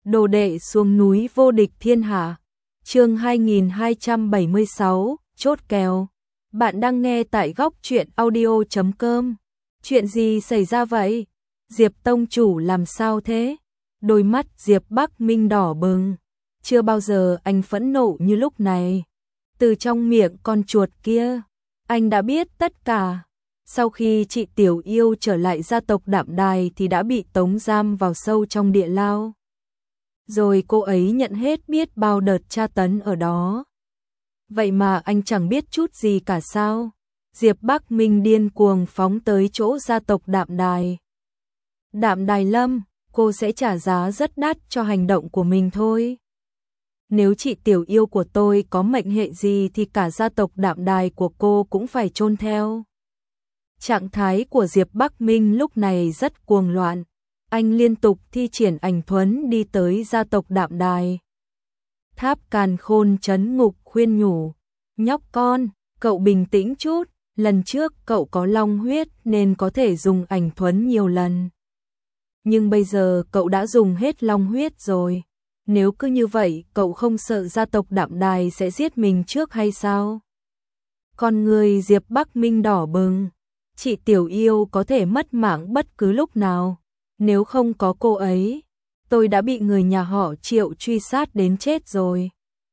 Đồ đệ xuống núi vô địch thiên hạ. Chương 2276, chốt kèo. Bạn đang nghe tại góc truyện audio.com. Chuyện gì xảy ra vậy? Diệp tông chủ làm sao thế? Đôi mắt Diệp Bắc Minh đỏ bừng. Chưa bao giờ anh phẫn nộ như lúc này. Từ trong miệng con chuột kia, anh đã biết tất cả. Sau khi chị Tiểu Yêu trở lại gia tộc Đạm Đài thì đã bị tống giam vào sâu trong địa lao. Rồi cô ấy nhận hết biết bao đợt tra tấn ở đó. Vậy mà anh chẳng biết chút gì cả sao? Diệp Bắc Minh điên cuồng phóng tới chỗ gia tộc Đạm Đài. Đạm Đài Lâm, cô sẽ trả giá rất đắt cho hành động của mình thôi. Nếu chị Tiểu Yêu của tôi có mệnh hệ gì thì cả gia tộc Đạm Đài của cô cũng phải chôn theo. Trạng thái của Diệp Bắc Minh lúc này rất cuồng loạn. Anh liên tục thi triển ảnh thuẫn đi tới gia tộc Đạm Đài. Tháp Càn Khôn trấn ngục khuyên nhủ. Nhóc con, cậu bình tĩnh chút. Lần trước cậu có long huyết nên có thể dùng ảnh thuẫn nhiều lần. Nhưng bây giờ cậu đã dùng hết long huyết rồi. Nếu cứ như vậy cậu không sợ gia tộc Đạm Đài sẽ giết mình trước hay sao? Con người Diệp Bắc Minh đỏ bừng. Chị Tiểu Yêu có thể mất mạng bất cứ lúc nào. Nếu không có cô ấy, tôi đã bị người nhà họ Triệu truy sát đến chết rồi.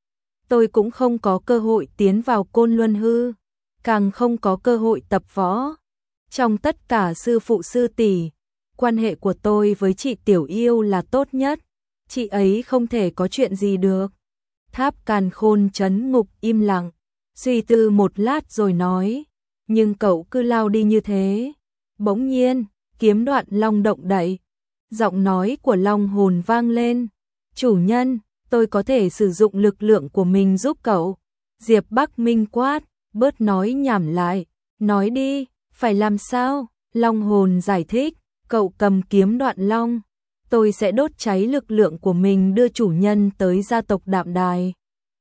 Tôi cũng không có cơ hội tiến vào Côn Luân Hư, càng không có cơ hội tập võ. Trong tất cả sư phụ sư tỷ, quan hệ của tôi với chị Tiểu Yêu là tốt nhất. Chị ấy không thể có chuyện gì được. Tháp Càn Khôn trấn ngục im lặng, suy tư một lát rồi nói, nhưng cậu cứ lao đi như thế. Bỗng nhiên, kiếm đoạn long động đậy. Giọng nói của long hồn vang lên. Chủ nhân, tôi có thể sử dụng lực lượng của mình giúp cậu. Diệp Bắc Minh quát, bớt nói nhảm lại. Nói đi, phải làm sao? Long hồn giải thích, cậu cầm kiếm đoạn long. Tôi sẽ đốt cháy lực lượng của mình đưa chủ nhân tới gia tộc Đạm Đài.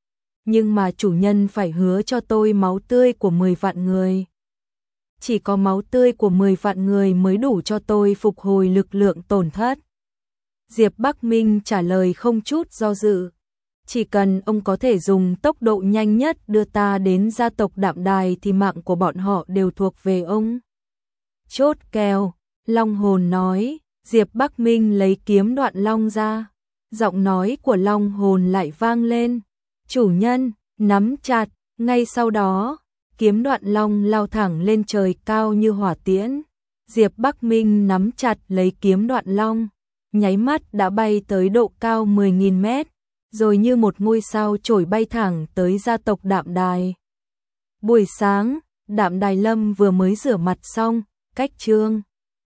Nhưng mà chủ nhân phải hứa cho tôi máu tươi của 10 vạn người. Chỉ có máu tươi của 10 vạn người mới đủ cho tôi phục hồi lực lượng tổn thất. Diệp Bắc Minh trả lời không chút do dự. Chỉ cần ông có thể dùng tốc độ nhanh nhất đưa ta đến gia tộc Đạm Đài thì mạng của bọn họ đều thuộc về ông. Chốt kèo, Long hồn nói. Diệp Bắc Minh lấy kiếm đoạn long ra. Giọng nói của long hồn lại vang lên. Chủ nhân, nắm chặt. Ngay sau đó, kiếm đoạn long lao thẳng lên trời cao như hỏa tiễn. Diệp Bắc Minh nắm chặt lấy kiếm đoạn long, nháy mắt đã bay tới độ cao 10.000 mét, rồi như một ngôi sao trổi bay thẳng tới gia tộc Đạm Đài. Buổi sáng, Đạm Đài Lâm vừa mới rửa mặt xong, cách chương